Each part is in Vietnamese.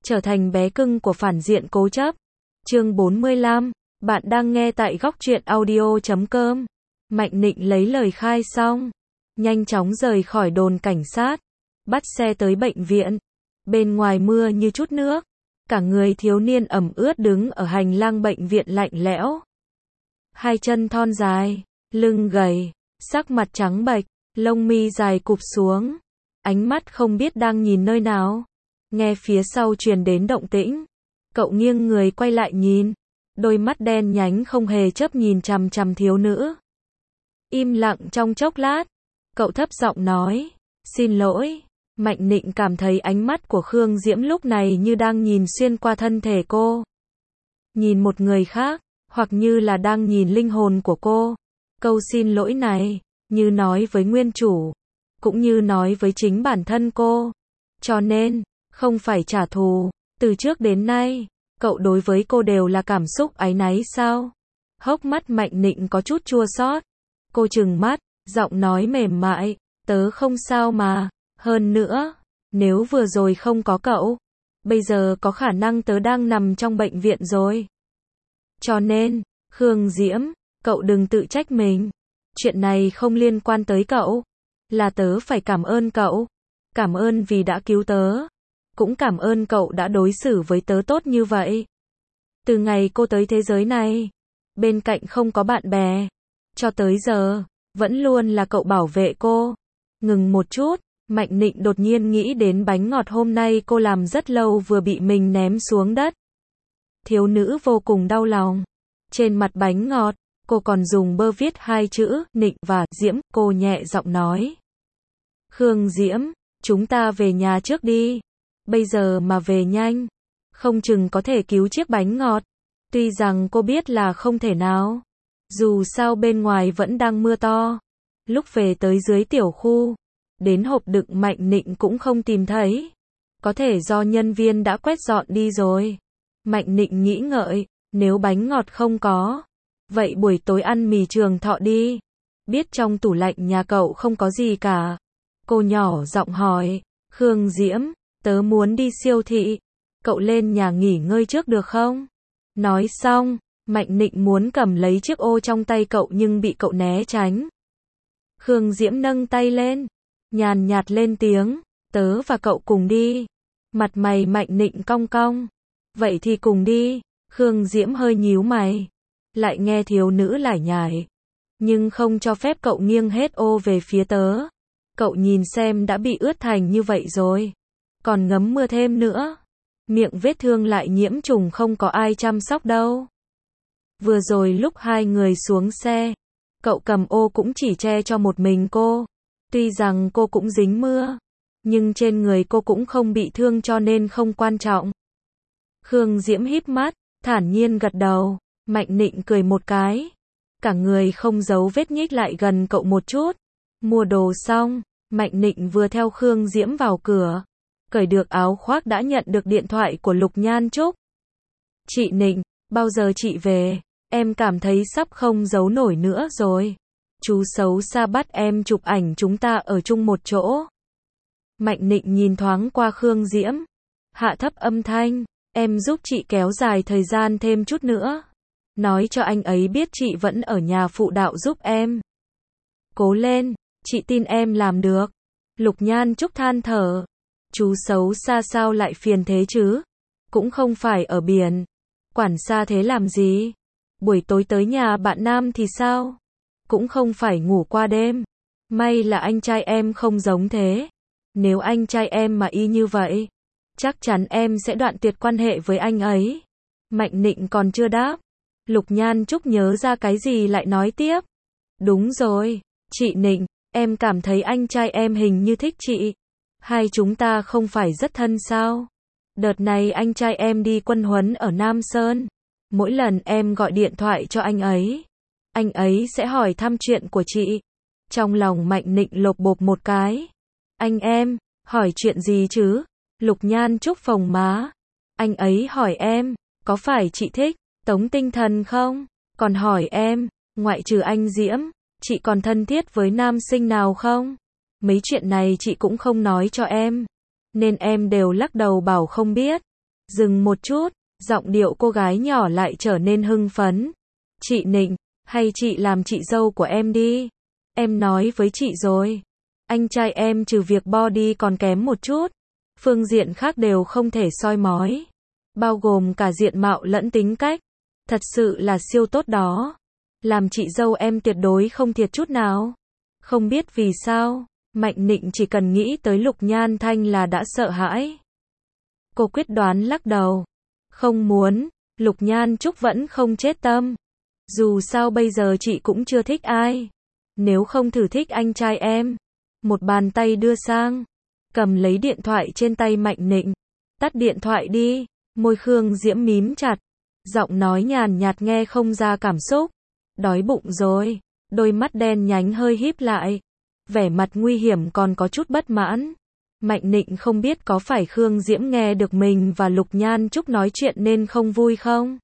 trở thành bé cưng của phản diện cố chấp. Chương 45, bạn đang nghe tại góc truyện audio.com. Mạnh Nịnh lấy lời khai xong, nhanh chóng rời khỏi đồn cảnh sát, bắt xe tới bệnh viện. Bên ngoài mưa như chút nước, cả người thiếu niên ẩm ướt đứng ở hành lang bệnh viện lạnh lẽo. Hai chân thon dài, lưng gầy, sắc mặt trắng bệch, lông mi dài cụp xuống, ánh mắt không biết đang nhìn nơi nào. Nghe phía sau truyền đến động tĩnh, cậu nghiêng người quay lại nhìn, đôi mắt đen nhánh không hề chớp nhìn chằm chằm thiếu nữ. Im lặng trong chốc lát, cậu thấp giọng nói, xin lỗi. Mạnh Nịnh cảm thấy ánh mắt của Khương Diễm lúc này như đang nhìn xuyên qua thân thể cô, nhìn một người khác, hoặc như là đang nhìn linh hồn của cô. Câu xin lỗi này, như nói với nguyên chủ, cũng như nói với chính bản thân cô. Cho nên, không phải trả thù, từ trước đến nay, cậu đối với cô đều là cảm xúc áy náy sao? Hốc mắt Mạnh Nịnh có chút chua xót. Cô trừng mắt, giọng nói mềm mại, tớ không sao mà, hơn nữa, nếu vừa rồi không có cậu, bây giờ có khả năng tớ đang nằm trong bệnh viện rồi. Cho nên, Khương Diễm, cậu đừng tự trách mình. Chuyện này không liên quan tới cậu, là tớ phải cảm ơn cậu. Cảm ơn vì đã cứu tớ, cũng cảm ơn cậu đã đối xử với tớ tốt như vậy. Từ ngày cô tới thế giới này, bên cạnh không có bạn bè, cho tới giờ, vẫn luôn là cậu bảo vệ cô. Ngừng một chút, Mạnh Nịnh đột nhiên nghĩ đến bánh ngọt hôm nay cô làm rất lâu vừa bị mình ném xuống đất. Thiếu nữ vô cùng đau lòng. Trên mặt bánh ngọt, cô còn dùng bơ viết hai chữ, Nịnh và Diễm, cô nhẹ giọng nói. Khương Diễm, chúng ta về nhà trước đi. Bây giờ mà về nhanh, không chừng có thể cứu chiếc bánh ngọt. Tuy rằng cô biết là không thể nào. Dù sao bên ngoài vẫn đang mưa to. Lúc về tới dưới tiểu khu, đến hộp đựng Mạnh Nịnh cũng không tìm thấy. Có thể do nhân viên đã quét dọn đi rồi. Mạnh Nịnh nghĩ ngợi, nếu bánh ngọt không có, vậy buổi tối ăn mì Trường Thọ đi. Biết trong tủ lạnh nhà cậu không có gì cả. Cô nhỏ giọng hỏi, Khương Diễm, tớ muốn đi siêu thị. Cậu lên nhà nghỉ ngơi trước được không? Nói xong, Mạnh Nịnh muốn cầm lấy chiếc ô trong tay cậu nhưng bị cậu né tránh. Khương Diễm nâng tay lên, nhàn nhạt lên tiếng, tớ và cậu cùng đi. Mặt mày Mạnh Nịnh cong cong. Vậy thì cùng đi. Khương Diễm hơi nhíu mày, lại nghe thiếu nữ lải nhải. Nhưng không cho phép cậu nghiêng hết ô về phía tớ. Cậu nhìn xem đã bị ướt thành như vậy rồi, còn ngấm mưa thêm nữa. Miệng vết thương lại nhiễm trùng không có ai chăm sóc đâu. Vừa rồi lúc hai người xuống xe, cậu cầm ô cũng chỉ che cho một mình cô. Tuy rằng cô cũng dính mưa, nhưng trên người cô cũng không bị thương cho nên không quan trọng. Khương Diễm híp mắt, thản nhiên gật đầu. Mạnh Nịnh cười một cái, cả người không giấu vết nhích lại gần cậu một chút. Mua đồ xong, Mạnh Nịnh vừa theo Khương Diễm vào cửa, cởi được áo khoác đã nhận được điện thoại của Lục Nhan Trúc. Chị Nịnh, bao giờ chị về? Em cảm thấy sắp không giấu nổi nữa rồi. Chú xấu xa bắt em chụp ảnh chúng ta ở chung một chỗ. Mạnh Nịnh nhìn thoáng qua Khương Diễm, hạ thấp âm thanh, em giúp chị kéo dài thời gian thêm chút nữa. Nói cho anh ấy biết chị vẫn ở nhà phụ đạo giúp em. Cố lên, chị tin em làm được. Lục Nhan Trúc than thở. Chú xấu xa sao lại phiền thế chứ? Cũng không phải ở biển. Quản xa thế làm gì? Buổi tối tới nhà bạn nam thì sao? Cũng không phải ngủ qua đêm. May là anh trai em không giống thế. Nếu anh trai em mà y như vậy, chắc chắn em sẽ đoạn tuyệt quan hệ với anh ấy. Mạnh Nịnh còn chưa đáp, Lục Nhan Trúc nhớ ra cái gì lại nói tiếp. Đúng rồi, chị Nịnh, em cảm thấy anh trai em hình như thích chị. Hai chúng ta không phải rất thân sao? Đợt này anh trai em đi quân huấn ở Nam Sơn. Mỗi lần em gọi điện thoại cho anh ấy sẽ hỏi thăm chuyện của chị. Trong lòng Mạnh Nịnh lột bột một cái. Anh em, hỏi chuyện gì chứ? Lục Nhan Trúc phồng má. Anh ấy hỏi em, có phải chị thích Tống Tinh Thần không? Còn hỏi em, ngoại trừ anh Diễm, chị còn thân thiết với nam sinh nào không? Mấy chuyện này chị cũng không nói cho em, nên em đều lắc đầu bảo không biết. Dừng một chút, giọng điệu cô gái nhỏ lại trở nên hưng phấn. Chị Nịnh, hay chị làm chị dâu của em đi. Em nói với chị rồi. Anh trai em trừ việc body còn kém một chút, phương diện khác đều không thể soi mói. Bao gồm cả diện mạo lẫn tính cách. Thật sự là siêu tốt đó. Làm chị dâu em tuyệt đối không thiệt chút nào. Không biết vì sao, Mạnh Nịnh chỉ cần nghĩ tới Lục Nhan Thanh là đã sợ hãi. Cô quyết đoán lắc đầu. Không muốn, Lục Nhan Trúc vẫn không chết tâm. Dù sao bây giờ chị cũng chưa thích ai. Nếu không thử thích anh trai em. Một bàn tay đưa sang. Cầm lấy điện thoại trên tay Mạnh Nịnh. Tắt điện thoại đi. Môi Khương Diễm mím chặt. Giọng nói nhàn nhạt nghe không ra cảm xúc. Đói bụng rồi. Đôi mắt đen nhánh hơi híp lại. Vẻ mặt nguy hiểm còn có chút bất mãn. Mạnh Nịnh không biết có phải Khương Diễm nghe được mình và Lục Nhan Trúc nói chuyện nên không vui không?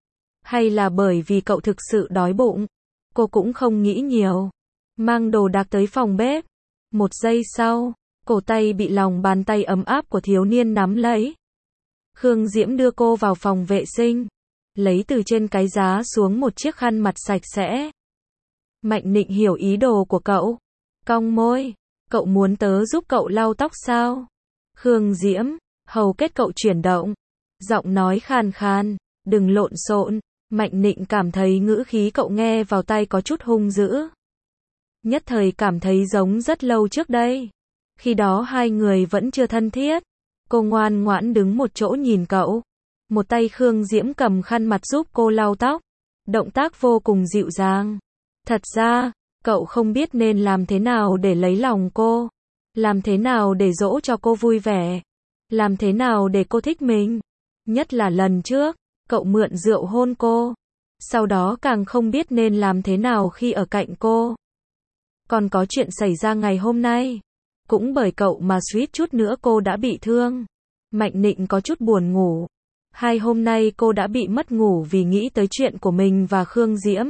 Hay là bởi vì cậu thực sự đói bụng? Cô cũng không nghĩ nhiều. Mang đồ đạc tới phòng bếp. Một giây sau, cổ tay bị lòng bàn tay ấm áp của thiếu niên nắm lấy. Khương Diễm đưa cô vào phòng vệ sinh. Lấy từ trên cái giá xuống một chiếc khăn mặt sạch sẽ. Mạnh Nịnh hiểu ý đồ của cậu. Cong môi. Cậu muốn tớ giúp cậu lau tóc sao? Khương Diễm, hầu kết cậu chuyển động. Giọng nói khàn khàn. Đừng lộn xộn. Mạnh Nịnh cảm thấy ngữ khí cậu nghe vào tai có chút hung dữ. Nhất thời cảm thấy giống rất lâu trước đây. Khi đó hai người vẫn chưa thân thiết. Cô ngoan ngoãn đứng một chỗ nhìn cậu. Một tay Khương Diễm cầm khăn mặt giúp cô lau tóc. Động tác vô cùng dịu dàng. Thật ra, cậu không biết nên làm thế nào để lấy lòng cô. Làm thế nào để dỗ cho cô vui vẻ. Làm thế nào để cô thích mình. Nhất là lần trước, cậu mượn rượu hôn cô. Sau đó càng không biết nên làm thế nào khi ở cạnh cô. Còn có chuyện xảy ra ngày hôm nay. Cũng bởi cậu mà suýt chút nữa cô đã bị thương. Mạnh Nịnh có chút buồn ngủ. Hai hôm nay cô đã bị mất ngủ vì nghĩ tới chuyện của mình và Khương Diễm.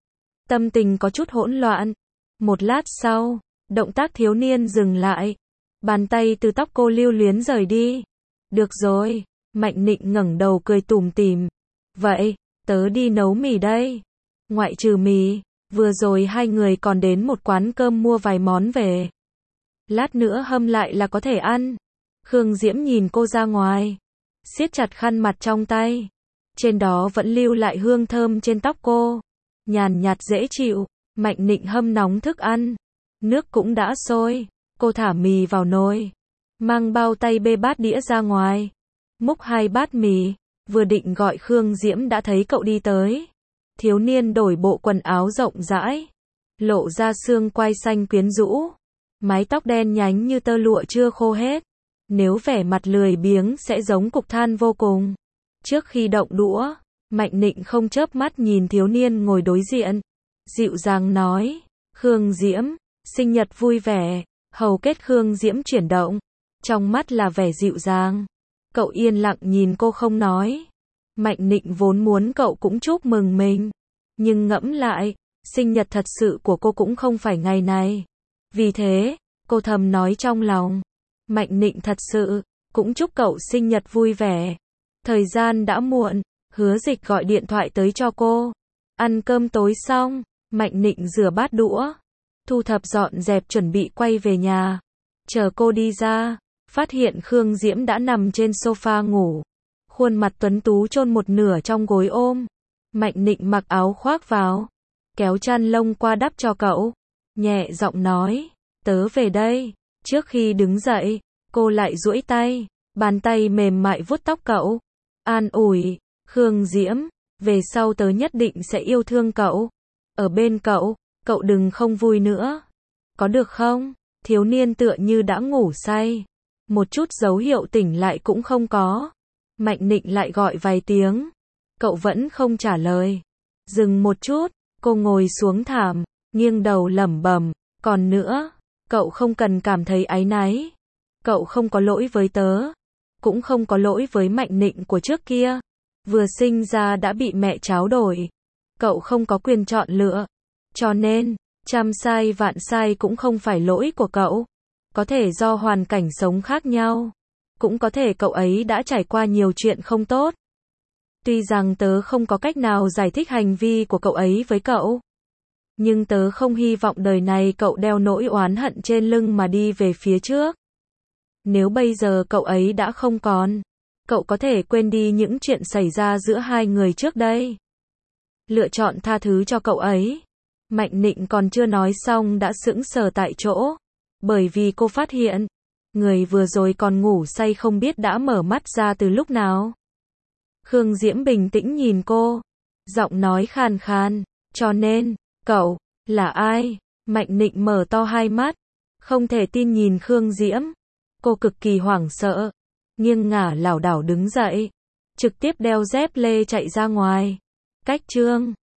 Tâm tình có chút hỗn loạn. Một lát sau, động tác thiếu niên dừng lại. Bàn tay từ tóc cô lưu luyến rời đi. Được rồi, Mạnh Nịnh ngẩng đầu cười tủm tỉm. Vậy, tớ đi nấu mì đây. Ngoại trừ mì, vừa rồi hai người còn đến một quán cơm mua vài món về. Lát nữa hâm lại là có thể ăn. Khương Diễm nhìn cô ra ngoài. Siết chặt khăn mặt trong tay. Trên đó vẫn lưu lại hương thơm trên tóc cô. Nhàn nhạt dễ chịu. Mạnh Nịnh hâm nóng thức ăn. Nước cũng đã sôi. Cô thả mì vào nồi. Mang bao tay bê bát đĩa ra ngoài. Múc hai bát mì. Vừa định gọi Khương Diễm đã thấy cậu đi tới. Thiếu niên đổi bộ quần áo rộng rãi. Lộ ra xương quai xanh quyến rũ. Mái tóc đen nhánh như tơ lụa chưa khô hết. Nếu vẻ mặt lười biếng sẽ giống cục than vô cùng. Trước khi động đũa, Mạnh Nịnh không chớp mắt nhìn thiếu niên ngồi đối diện. Dịu dàng nói, Khương Diễm, sinh nhật vui vẻ. Hầu kết Khương Diễm chuyển động. Trong mắt là vẻ dịu dàng. Cậu yên lặng nhìn cô không nói. Mạnh Nịnh vốn muốn cậu cũng chúc mừng mình. Nhưng ngẫm lại, sinh nhật thật sự của cô cũng không phải ngày này. Vì thế, cô thầm nói trong lòng. Mạnh Nịnh thật sự, cũng chúc cậu sinh nhật vui vẻ. Thời gian đã muộn, Hứa Dịch gọi điện thoại tới cho cô. Ăn cơm tối xong, Mạnh Nịnh rửa bát đũa. Thu thập dọn dẹp chuẩn bị quay về nhà. Chờ cô đi ra, phát hiện Khương Diễm đã nằm trên sofa ngủ. Khuôn mặt tuấn tú chôn một nửa trong gối ôm. Mạnh Nịnh mặc áo khoác vào. Kéo chăn lông qua đắp cho cậu. Nhẹ giọng nói, tớ về đây. Trước khi đứng dậy, cô lại duỗi tay. Bàn tay mềm mại vuốt tóc cậu. An ủi, Khương Diễm, về sau tớ nhất định sẽ yêu thương cậu. Ở bên cậu, cậu đừng không vui nữa. Có được không? Thiếu niên tựa như đã ngủ say. Một chút dấu hiệu tỉnh lại cũng không có. Mạnh Nịnh lại gọi vài tiếng. Cậu vẫn không trả lời. Dừng một chút, cô ngồi xuống thảm, nghiêng đầu lẩm bẩm, còn nữa, cậu không cần cảm thấy áy náy. Cậu không có lỗi với tớ. Cũng không có lỗi với Mạnh Nịnh của trước kia. Vừa sinh ra đã bị mẹ tráo đổi. Cậu không có quyền chọn lựa. Cho nên, trăm sai vạn sai cũng không phải lỗi của cậu. Có thể do hoàn cảnh sống khác nhau. Cũng có thể cậu ấy đã trải qua nhiều chuyện không tốt. Tuy rằng tớ không có cách nào giải thích hành vi của cậu ấy với cậu. Nhưng tớ không hy vọng đời này cậu đeo nỗi oán hận trên lưng mà đi về phía trước. Nếu bây giờ cậu ấy đã không còn, cậu có thể quên đi những chuyện xảy ra giữa hai người trước đây. Lựa chọn tha thứ cho cậu ấy. Mạnh Nịnh còn chưa nói xong đã sững sờ tại chỗ. Bởi vì cô phát hiện, người vừa rồi còn ngủ say không biết đã mở mắt ra từ lúc nào. Khương Diễm bình tĩnh nhìn cô. Giọng nói khàn khàn. Cho nên, cậu, là ai? Mạnh Nịnh mở to hai mắt. Không thể tin nhìn Khương Diễm. Cô cực kỳ hoảng sợ. Nghiêng ngả lảo đảo đứng dậy. Trực tiếp đeo dép lê chạy ra ngoài. Cách chương